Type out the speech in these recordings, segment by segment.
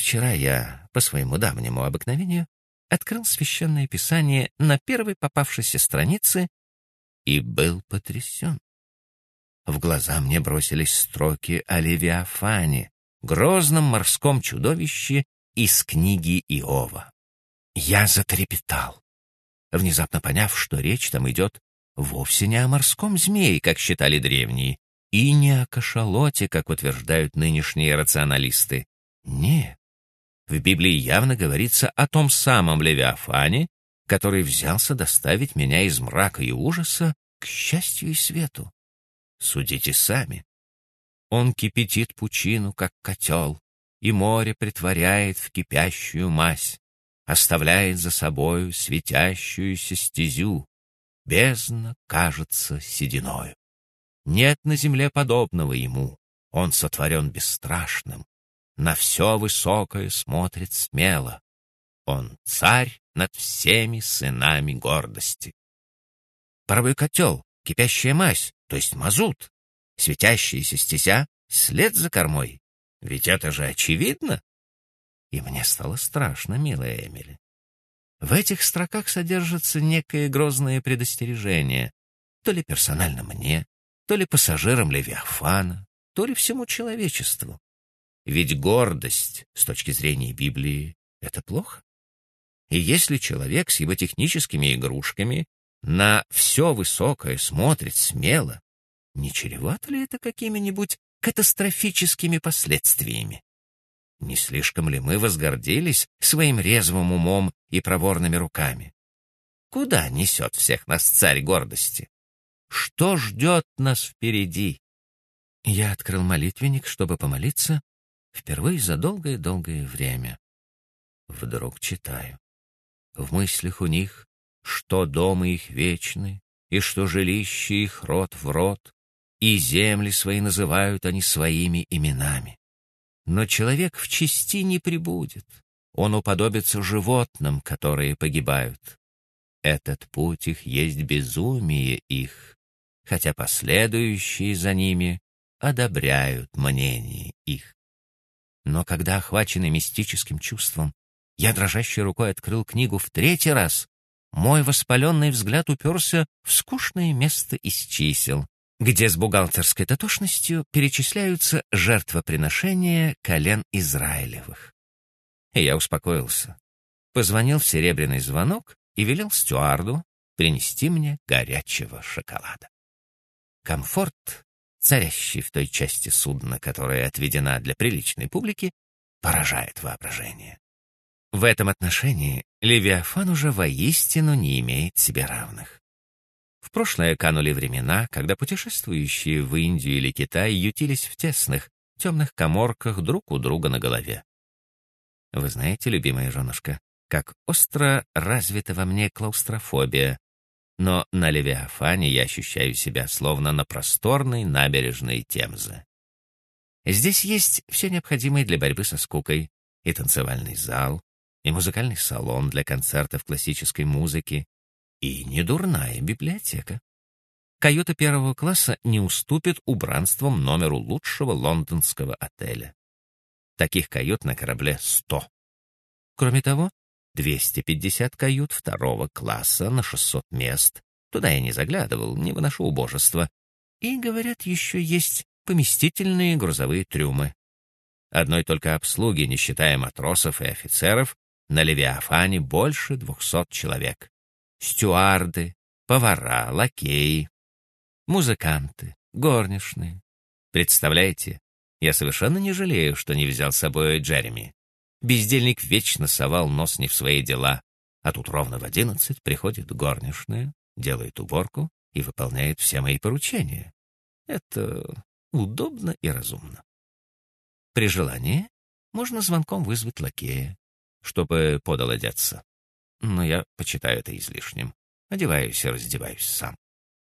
Вчера я, по своему давнему обыкновению, открыл священное писание на первой попавшейся странице и был потрясен. В глаза мне бросились строки о Левиафане, грозном морском чудовище из книги Иова. Я затрепетал, внезапно поняв, что речь там идет вовсе не о морском змее, как считали древние, и не о кашалоте, как утверждают нынешние рационалисты. Нет, в Библии явно говорится о том самом Левиафане, который взялся доставить меня из мрака и ужаса к счастью и свету. Судите сами. Он кипятит пучину, как котел, и море притворяет в кипящую мазь, оставляет за собою светящуюся стезю. Бездна кажется сединою. Нет на земле подобного ему. Он сотворен бесстрашным. На все высокое смотрит смело. Он царь над всеми сынами гордости. Паровой котел, кипящая мазь, то есть мазут, светящаяся стезя, след за кормой. Ведь это же очевидно. И мне стало страшно, милая Эмили. В этих строках содержится некое грозное предостережение, то ли персонально мне, то ли пассажирам Левиафана, то ли всему человечеству. Ведь гордость, с точки зрения Библии, это плохо. И если человек с его техническими игрушками на все высокое смотрит смело, не чревато ли это какими-нибудь катастрофическими последствиями? Не слишком ли мы возгордились своим резвым умом и проворными руками? Куда несет всех нас царь гордости? Что ждет нас впереди? Я открыл молитвенник, чтобы помолиться, впервые за долгое-долгое время. Вдруг читаю. В мыслях у них, что дома их вечны, и что жилище их род в род, и земли свои называют они своими именами. Но человек в чести не пребудет, он уподобится животным, которые погибают. Этот путь их есть безумие их, хотя последующие за ними одобряют мнение их. Но когда, охваченный мистическим чувством, я дрожащей рукой открыл книгу в третий раз, мой воспаленный взгляд уперся в скучное место из чисел, где с бухгалтерской дотошностью перечисляются жертвоприношения колен Израилевых. И я успокоился, позвонил в серебряный звонок и велел стюарду принести мне горячего шоколада. Комфорт, царящий в той части судна, которая отведена для приличной публики, поражает воображение. В этом отношении Левиафан уже воистину не имеет себе равных. В прошлое канули времена, когда путешествующие в Индию или Китай ютились в тесных, темных каморках друг у друга на голове. Вы знаете, любимая женушка, как остро развита во мне клаустрофобия, но на Левиафане я ощущаю себя словно на просторной набережной Темзы. Здесь есть все необходимое для борьбы со скукой: и танцевальный зал, и музыкальный салон для концертов классической музыки, и недурная библиотека. Каюта первого класса не уступит убранством номеру лучшего лондонского отеля. Таких кают на корабле 100. Кроме того, 250 кают второго класса на 600 мест. Туда я не заглядывал, не выношу убожества. И, говорят, еще есть поместительные грузовые трюмы. Одной только обслуги, не считая матросов и офицеров, на Левиафане больше 200 человек. Стюарды, повара, лакеи, музыканты, горничные. Представляете, я совершенно не жалею, что не взял с собой Джереми. Бездельник вечно совал нос не в свои дела, а тут ровно в 11 приходит горничная, делает уборку и выполняет все мои поручения. Это удобно и разумно. При желании можно звонком вызвать лакея, чтобы подал одеться. Но я почитаю это излишним. Одеваюсь и раздеваюсь сам.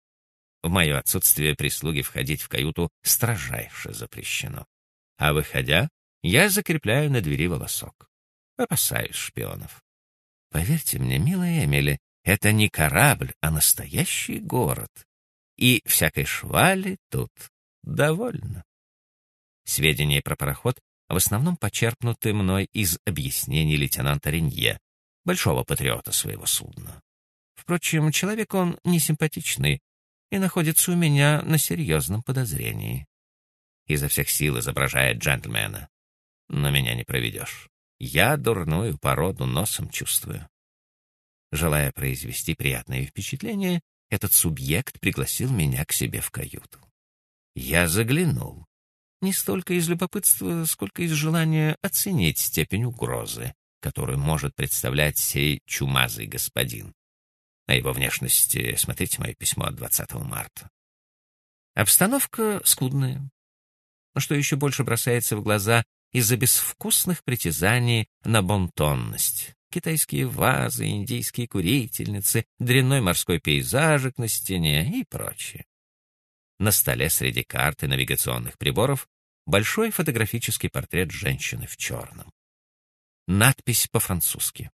В мое отсутствие прислуги входить в каюту строжайше запрещено. А выходя, я закрепляю на двери волосок. Опасаюсь шпионов. Поверьте мне, милая Эмили, это не корабль, а настоящий город. И всякой швали тут довольно. Сведения про пароход в основном почерпнуты мной из объяснений лейтенанта Ренье, большого патриота своего судна. Впрочем, человек он несимпатичный и находится у меня на серьезном подозрении. Изо всех сил изображает джентльмена. Но меня не проведешь. Я дурную породу носом чувствую. Желая произвести приятное впечатление, этот субъект пригласил меня к себе в каюту. Я заглянул. Не столько из любопытства, сколько из желания оценить степень угрозы, которую может представлять сей чумазый господин. О его внешности смотрите мое письмо от 20 марта. Обстановка скудная. Но что еще больше бросается в глаза из-за безвкусных притязаний на бонтонность. Китайские вазы, индийские курительницы, дрянной морской пейзажик на стене и прочее. На столе среди карт и навигационных приборов большой фотографический портрет женщины в черном. Надпись по-французски.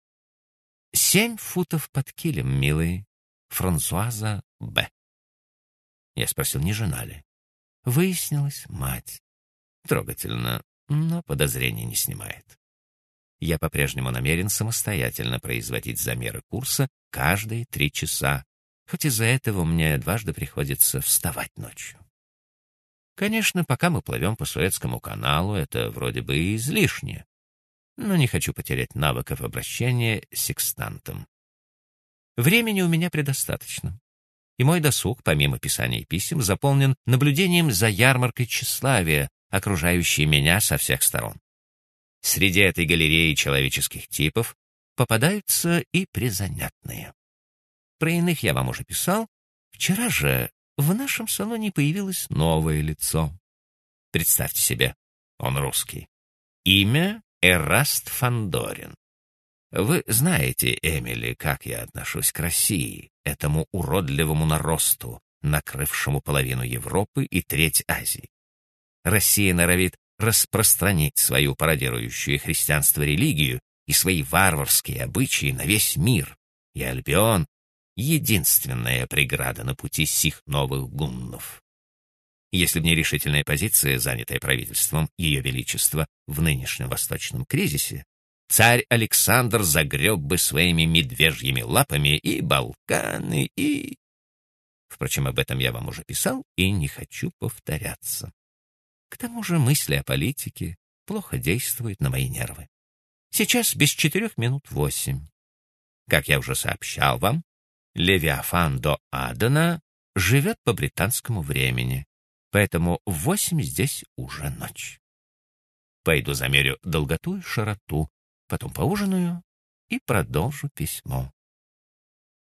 7 футов под килем, милый. Франсуаза Б. Я спросил, не жена ли. Выяснилось, мать. Трогательно, но подозрений не снимает. Я по-прежнему намерен самостоятельно производить замеры курса каждые 3 часа, хоть из-за этого мне дважды приходится вставать ночью. Конечно, пока мы плывем по Суэцкому каналу, это вроде бы и излишне, но не хочу потерять навыков обращения с секстантом. Времени у меня предостаточно, и мой досуг, помимо писания писем, заполнен наблюдением за ярмаркой тщеславия, окружающей меня со всех сторон. Среди этой галереи человеческих типов попадаются и призанятные. Про иных я вам уже писал. Вчера же в нашем салоне появилось новое лицо. Представьте себе, он русский. Имя Эраст Фандорин. Вы знаете, Эмили, как я отношусь к России, этому уродливому наросту, накрывшему половину Европы и треть Азии. Россия норовит распространить свою пародирующую христианство религию и свои варварские обычаи на весь мир, и Альбион — единственная преграда на пути сих новых гуннов. Если бы не решительная позиция, занятая правительством Ее Величества в нынешнем восточном кризисе, царь Александр загреб бы своими медвежьими лапами и Балканы, и... Впрочем, об этом я вам уже писал и не хочу повторяться. К тому же мысли о политике плохо действуют на мои нервы. Сейчас без 8:04. Как я уже сообщал вам, Левиафан до Адена живет по британскому времени, поэтому в 8 здесь уже ночь. Пойду замерю долготу и широту, потом поужинаю и продолжу письмо.